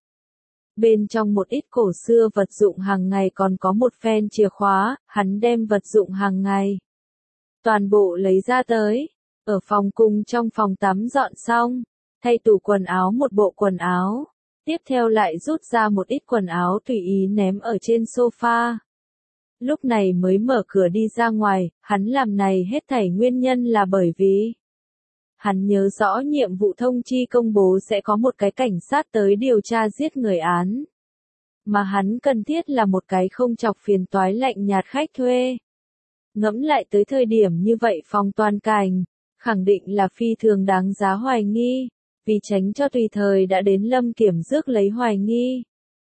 Bên trong một ít cổ xưa vật dụng hàng ngày còn có một phen chìa khóa, hắn đem vật dụng hàng ngày. Toàn bộ lấy ra tới. Ở phòng cùng trong phòng tắm dọn xong. Thay tủ quần áo một bộ quần áo. Tiếp theo lại rút ra một ít quần áo tùy ý ném ở trên sofa. Lúc này mới mở cửa đi ra ngoài, hắn làm này hết thảy nguyên nhân là bởi vì hắn nhớ rõ nhiệm vụ thông chi công bố sẽ có một cái cảnh sát tới điều tra giết người án. Mà hắn cần thiết là một cái không chọc phiền toái lạnh nhạt khách thuê. Ngẫm lại tới thời điểm như vậy phòng toàn cảnh, khẳng định là phi thường đáng giá hoài nghi. Vì tránh cho tùy thời đã đến Lâm Kiểm rước lấy hoài nghi.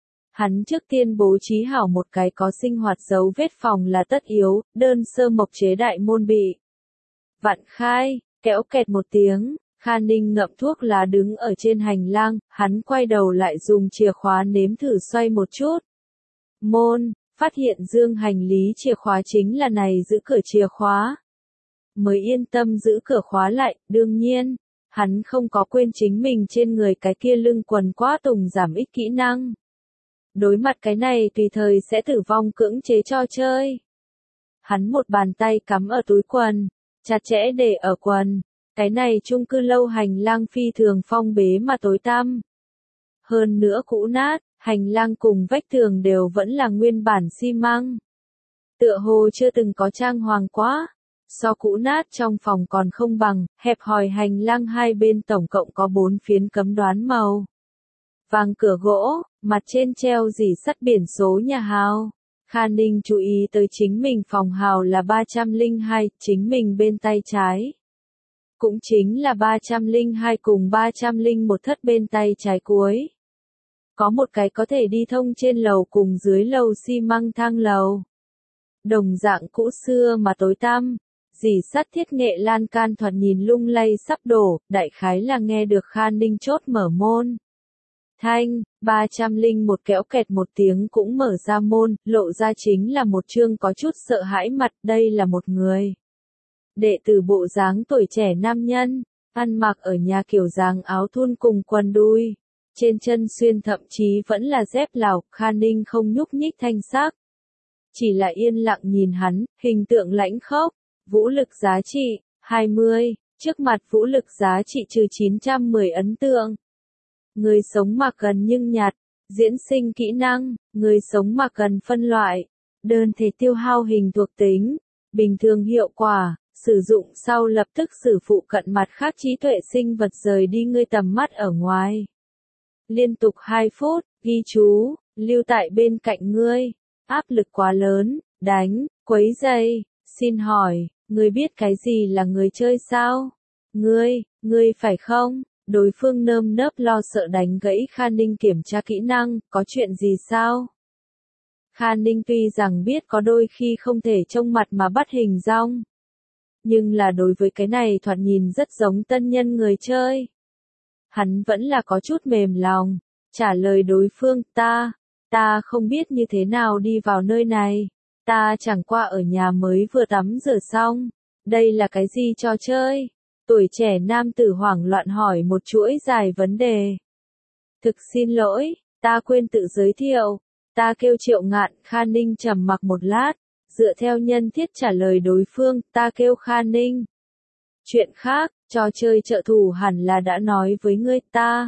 Hắn trước tiên bố trí hảo một cái có sinh hoạt dấu vết phòng là tất yếu, đơn sơ mộc chế đại môn bị vặn khai, kéo kẹt một tiếng, Kha Ninh ngậm thuốc lá đứng ở trên hành lang, hắn quay đầu lại dùng chìa khóa nếm thử xoay một chút. Môn, phát hiện dương hành lý chìa khóa chính là này giữ cửa chìa khóa. Mới yên tâm giữ cửa khóa lại, đương nhiên. Hắn không có quên chính mình trên người cái kia lưng quần quá tùng giảm ít kỹ năng. Đối mặt cái này tùy thời sẽ tử vong cưỡng chế cho chơi. Hắn một bàn tay cắm ở túi quần, chặt chẽ để ở quần. Cái này chung cư lâu hành lang phi thường phong bế mà tối tăm. Hơn nữa cũ nát, hành lang cùng vách tường đều vẫn là nguyên bản xi măng. Tựa hồ chưa từng có trang hoàng quá. So cũ nát trong phòng còn không bằng, hẹp hòi hành lang hai bên tổng cộng có bốn phiến cấm đoán màu vàng cửa gỗ, mặt trên treo dỉ sắt biển số nhà hào. Kha Ninh chú ý tới chính mình phòng hào là ba trăm lẻ hai, chính mình bên tay trái. Cũng chính là ba trăm lẻ hai cùng ba trăm lẻ một thất bên tay trái cuối. Có một cái có thể đi thông trên lầu cùng dưới lầu xi măng thang lầu. Đồng dạng cũ xưa mà tối tăm. Dì sắt thiết nghệ lan can thoạt nhìn lung lay sắp đổ, đại khái là nghe được Kha Ninh chốt mở môn. Thanh, ba trăm lẻ một kéo kẹt một tiếng cũng mở ra môn, lộ ra chính là một trương có chút sợ hãi mặt, đây là một người. Đệ tử bộ dáng tuổi trẻ nam nhân, ăn mặc ở nhà kiểu dáng áo thun cùng quần đùi. Trên chân xuyên thậm chí vẫn là dép Lào, Kha Ninh không nhúc nhích thanh sắc. Chỉ là yên lặng nhìn hắn, hình tượng lãnh khốc. Vũ lực giá trị, hai mươi, trước mặt vũ lực giá trị trừ chín trăm mười ấn tượng. Người sống mà cần nhưng nhạt, diễn sinh kỹ năng, người sống mà cần phân loại, đơn thể tiêu hao hình thuộc tính, bình thường hiệu quả, sử dụng sau lập tức xử phụ cận mặt khác trí tuệ sinh vật rời đi ngươi tầm mắt ở ngoài. Liên tục hai phút, Ghi chú, lưu tại bên cạnh ngươi. Áp lực quá lớn, đánh, quấy rầy. Xin hỏi, ngươi biết cái gì là người chơi sao? Ngươi, ngươi phải không? Đối phương nơm nớp lo sợ đánh gãy Kha Ninh kiểm tra kỹ năng, có chuyện gì sao? Kha Ninh tuy rằng biết có đôi khi không thể trông mặt mà bắt hình dong. Nhưng là đối với cái này thoạt nhìn rất giống tân nhân người chơi. Hắn vẫn là có chút mềm lòng, trả lời đối phương, ta, ta không biết như thế nào đi vào nơi này. Ta chẳng qua ở nhà mới vừa tắm rửa xong. Đây là cái gì trò chơi? Tuổi trẻ nam tử hoảng loạn hỏi một chuỗi dài vấn đề. Thực xin lỗi, ta quên tự giới thiệu. Ta kêu Triệu Ngạn. Kha Ninh trầm mặc một lát, dựa theo nhân thiết trả lời đối phương, ta kêu Kha Ninh. Chuyện khác, trò chơi trợ thủ hẳn là đã nói với ngươi ta.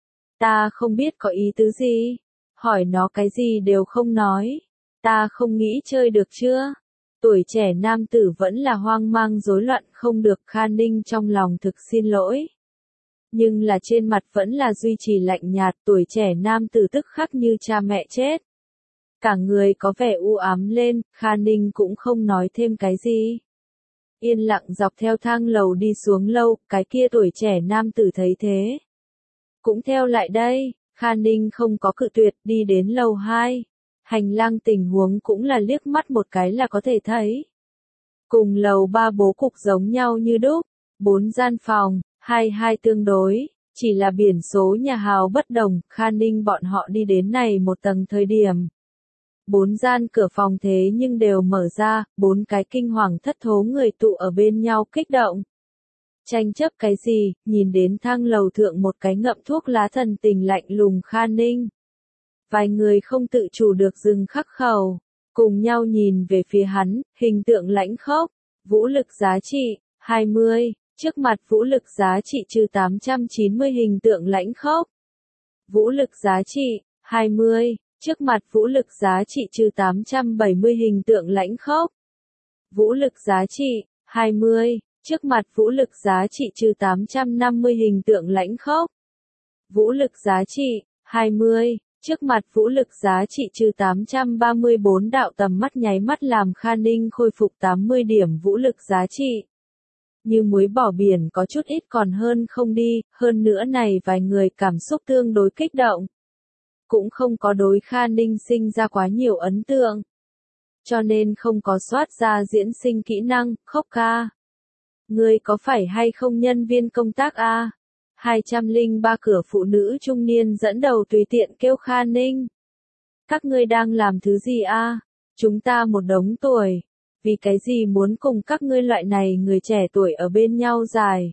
Ta không biết có ý tứ gì. Hỏi nó cái gì đều không nói. Ta không nghĩ chơi được chưa? Tuổi trẻ nam tử vẫn là hoang mang rối loạn không được. Kha Ninh trong lòng thực xin lỗi. Nhưng là trên mặt vẫn là duy trì lạnh nhạt. Tuổi trẻ nam tử tức khắc như cha mẹ chết. Cả người có vẻ u ám lên. Kha Ninh cũng không nói thêm cái gì. Yên lặng dọc theo thang lầu đi xuống lâu. Cái kia tuổi trẻ nam tử thấy thế, cũng theo lại đây. Kha Ninh không có cự tuyệt, đi đến lầu hai. Hành lang tình huống cũng là liếc mắt một cái là có thể thấy. Cùng lầu ba bố cục giống nhau như đúc. Bốn gian phòng, hai hai tương đối, chỉ là biển số nhà hào bất đồng. Kha Ninh bọn họ đi đến này một tầng thời điểm. Bốn gian cửa phòng thế nhưng đều mở ra, bốn cái kinh hoàng thất thố người tụ ở bên nhau kích động. Tranh chấp cái gì, nhìn đến thang lầu thượng một cái ngậm thuốc lá thần tình lạnh lùng Kha Ninh. Vài người không tự chủ được dừng khắc khẩu, cùng nhau nhìn về phía hắn, hình tượng lãnh khốc, vũ lực giá trị, hai mươi, trước mặt vũ lực giá trị trừ tám trăm chín mươi hình tượng lãnh khốc. Vũ lực giá trị, hai mươi, trước mặt vũ lực giá trị trừ tám trăm bảy mươi hình tượng lãnh khốc. Vũ lực giá trị, hai mươi, trước mặt vũ lực giá trị trừ tám trăm năm mươi hình tượng lãnh khốc. Vũ lực giá trị, hai mươi, trước mặt vũ lực giá trị trừ tám trăm ba mươi bốn đạo tầm mắt nháy mắt làm Kha Ninh khôi phục tám mươi điểm vũ lực giá trị. Như muối bỏ biển có chút ít còn hơn không đi, hơn nữa này vài người cảm xúc tương đối kích động. Cũng không có đối Kha Ninh sinh ra quá nhiều ấn tượng. Cho nên không có soát ra diễn sinh kỹ năng, khóc ca. Ngươi có phải hay không nhân viên công tác a? hai trăm lẻ ba cửa phụ nữ trung niên dẫn đầu tùy tiện kêu Kha Ninh. Các ngươi đang làm thứ gì a? Chúng ta một đống tuổi. Vì cái gì muốn cùng các ngươi loại này người trẻ tuổi ở bên nhau dài?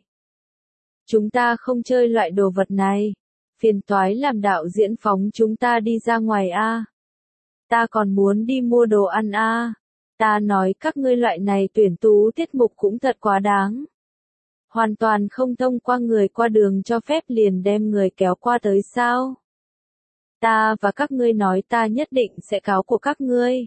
Chúng ta không chơi loại đồ vật này. Phiền toái làm đạo diễn phóng chúng ta đi ra ngoài a. Ta còn muốn đi mua đồ ăn a. Ta nói các ngươi loại này tuyển tú tiết mục cũng thật quá đáng. Hoàn toàn không thông qua người qua đường cho phép liền đem người kéo qua tới sao? Ta và các ngươi nói ta nhất định sẽ cáo của các ngươi.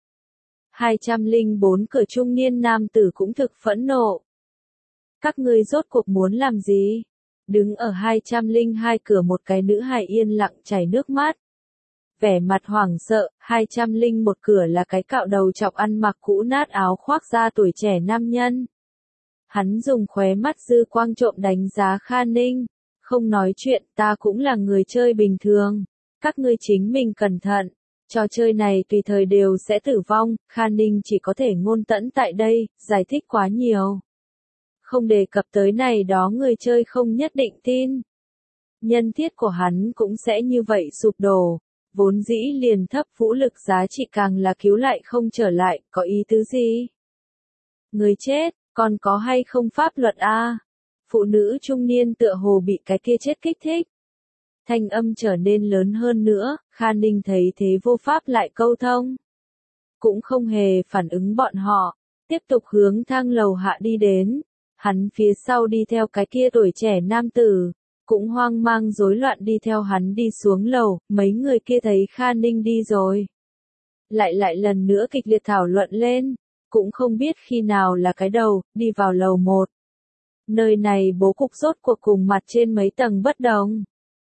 hai trăm lẻ bốn cửa trung niên nam tử cũng thực phẫn nộ. Các ngươi rốt cuộc muốn làm gì? Đứng ở hai trăm lẻ hai cửa một cái nữ hài yên lặng chảy nước mắt. Vẻ mặt hoảng sợ, hai trăm lẻ một cửa là cái cạo đầu chọc ăn mặc cũ nát áo khoác da tuổi trẻ nam nhân. Hắn dùng khóe mắt dư quang trộm đánh giá Kha Ninh. Không nói chuyện, ta cũng là người chơi bình thường. Các ngươi chính mình cẩn thận. Trò chơi này tùy thời đều sẽ tử vong. Kha Ninh chỉ có thể ngôn tẫn tại đây, giải thích quá nhiều. Không đề cập tới này đó người chơi không nhất định tin. Nhân thiết của hắn cũng sẽ như vậy sụp đổ. Vốn dĩ liền thấp vũ lực giá trị càng là cứu lại không trở lại, có ý tứ gì? Người chết, còn có hay không pháp luật a? Phụ nữ trung niên tựa hồ bị cái kia chết kích thích. Thanh âm trở nên lớn hơn nữa, Kha Ninh thấy thế vô pháp lại câu thông. Cũng không hề phản ứng bọn họ, tiếp tục hướng thang lầu hạ đi đến. Hắn phía sau đi theo cái kia tuổi trẻ nam tử, cũng hoang mang rối loạn đi theo hắn đi xuống lầu, mấy người kia thấy Kha Ninh đi rồi. Lại lại lần nữa kịch liệt thảo luận lên, cũng không biết khi nào là cái đầu, đi vào lầu một. Nơi này bố cục rốt cuộc cùng mặt trên mấy tầng bất đồng.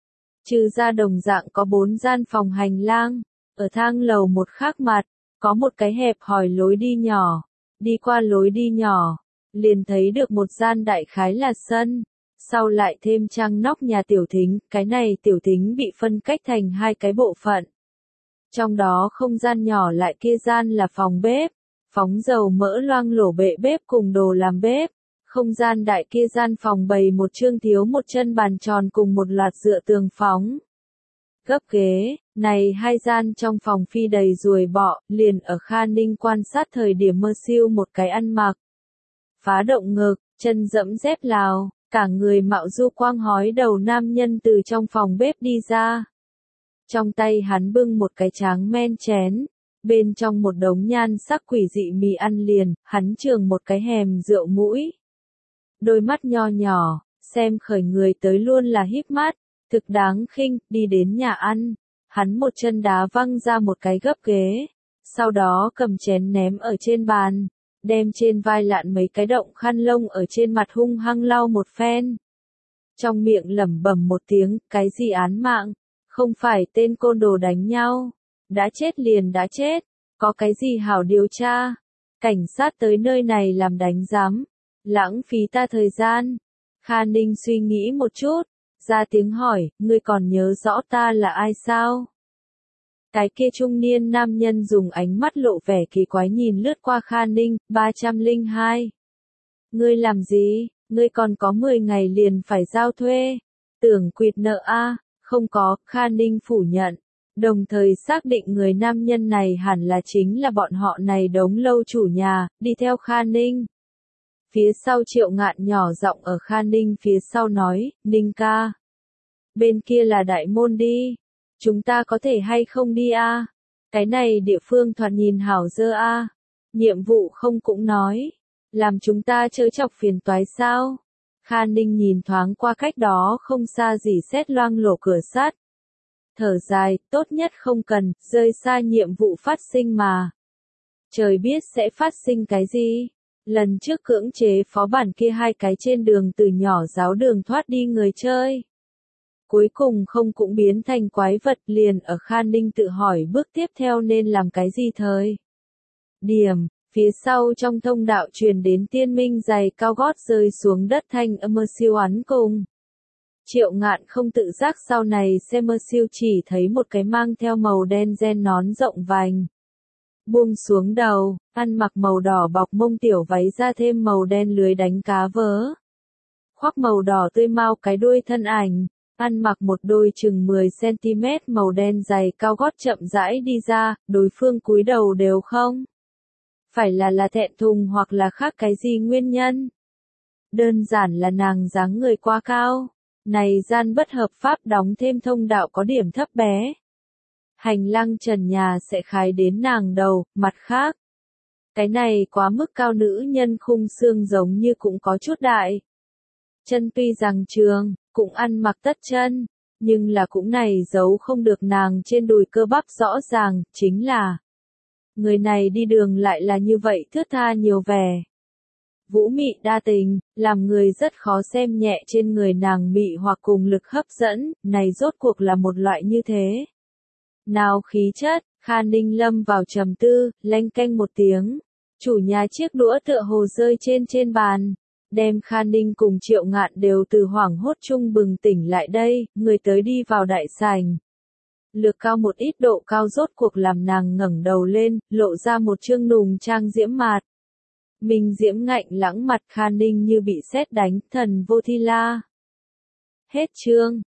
Trừ ra đồng dạng có bốn gian phòng hành lang, ở thang lầu một khác mặt, có một cái hẹp hòi lối đi nhỏ, đi qua lối đi nhỏ, liền thấy được một gian đại khái là sân, sau lại thêm trang nóc nhà tiểu thính, cái này tiểu thính bị phân cách thành hai cái bộ phận. Trong đó không gian nhỏ lại kia gian là phòng bếp, phóng dầu mỡ loang lổ bệ bếp cùng đồ làm bếp. Không gian đại kia gian phòng bày một chương thiếu một chân bàn tròn cùng một loạt dựa tường phóng. Gấp ghế, này hai gian trong phòng phi đầy ruồi bọ, liền ở Kha Ninh quan sát thời điểm mơ siêu một cái ăn mặc. Phá động ngực, chân dẫm dép Lào, cả người mạo du quang hói đầu nam nhân từ trong phòng bếp đi ra. Trong tay hắn bưng một cái tráng men chén, bên trong một đống nhan sắc quỷ dị mì ăn liền, hắn trường một cái hèm rượu mũi. Đôi mắt nho nhỏ, xem khởi người tới luôn là híp mắt, thực đáng khinh, đi đến nhà ăn, hắn một chân đá văng ra một cái gấp ghế, sau đó cầm chén ném ở trên bàn, đem trên vai lạn mấy cái động khăn lông ở trên mặt hung hăng lau một phen. Trong miệng lẩm bẩm một tiếng, cái gì án mạng, không phải tên côn đồ đánh nhau, đã chết liền đã chết, có cái gì hảo điều tra, cảnh sát tới nơi này làm đánh giám. Lãng phí ta thời gian. Kha Ninh suy nghĩ một chút, ra tiếng hỏi, ngươi còn nhớ rõ ta là ai sao? Cái kia trung niên nam nhân dùng ánh mắt lộ vẻ kỳ quái nhìn lướt qua Kha Ninh, ba trăm lẻ hai. Ngươi làm gì? Ngươi còn có mười ngày liền phải giao thuê. Tưởng quỵt nợ a? Không có, Kha Ninh phủ nhận. Đồng thời xác định người nam nhân này hẳn là chính là bọn họ này đống lâu chủ nhà, đi theo Kha Ninh. Phía sau Triệu Ngạn nhỏ giọng ở Kha Ninh phía sau nói, Ninh ca. Bên kia là đại môn đi. Chúng ta có thể hay không đi a? Cái này địa phương thoạt nhìn hảo dơ a. Nhiệm vụ không cũng nói. Làm chúng ta chớ chọc phiền toái sao? Kha Ninh nhìn thoáng qua cách đó không xa gì xét loang lổ cửa sắt. Thở dài, tốt nhất không cần, rơi xa nhiệm vụ phát sinh mà. Trời biết sẽ phát sinh cái gì? Lần trước cưỡng chế phó bản kia hai cái trên đường từ nhỏ giáo đường thoát đi người chơi. Cuối cùng không cũng biến thành quái vật liền ở Kha Ninh tự hỏi bước tiếp theo nên làm cái gì thời. Điểm, phía sau trong thông đạo truyền đến tiên minh giày cao gót rơi xuống đất thanh âm mơ siêu ắn cùng. Triệu Ngạn không tự giác sau này xem mơ siêu chỉ thấy một cái mang theo màu đen ren nón rộng vành. Buông xuống đầu, ăn mặc màu đỏ bọc mông tiểu váy ra thêm màu đen lưới đánh cá vớ. Khoác màu đỏ tươi mau cái đuôi thân ảnh, ăn mặc một đôi chừng mười xăng ti mét màu đen dày cao gót chậm rãi đi ra, đối phương cúi đầu đều không. Phải là là thẹn thùng hoặc là khác cái gì nguyên nhân. Đơn giản là nàng dáng người quá cao, này gian bất hợp pháp đóng thêm thông đạo có điểm thấp bé. Hành lang trần nhà sẽ khái đến nàng đầu, mặt khác. Cái này quá mức cao nữ nhân khung xương giống như cũng có chút đại. Chân tuy rằng trường, cũng ăn mặc tất chân, nhưng là cũng này giấu không được nàng trên đùi cơ bắp rõ ràng, chính là người này đi đường lại là như vậy thướt tha nhiều vẻ. Vũ mị đa tình, làm người rất khó xem nhẹ trên người nàng mị hoặc cùng lực hấp dẫn, này rốt cuộc là một loại như thế. Nào khí chất, Kha Ninh lâm vào trầm tư, lanh canh một tiếng. Chủ nhà chiếc đũa tựa hồ rơi trên trên bàn. Đem Kha Ninh cùng Triệu Ngạn đều từ hoảng hốt chung bừng tỉnh lại đây, người tới đi vào đại sảnh. Lược cao một ít độ cao rốt cuộc làm nàng ngẩng đầu lên, lộ ra một trương nùng trang diễm mạt. Mình diễm ngạnh lãng mặt Kha Ninh như bị sét đánh, thần vô thi la. Hết chương.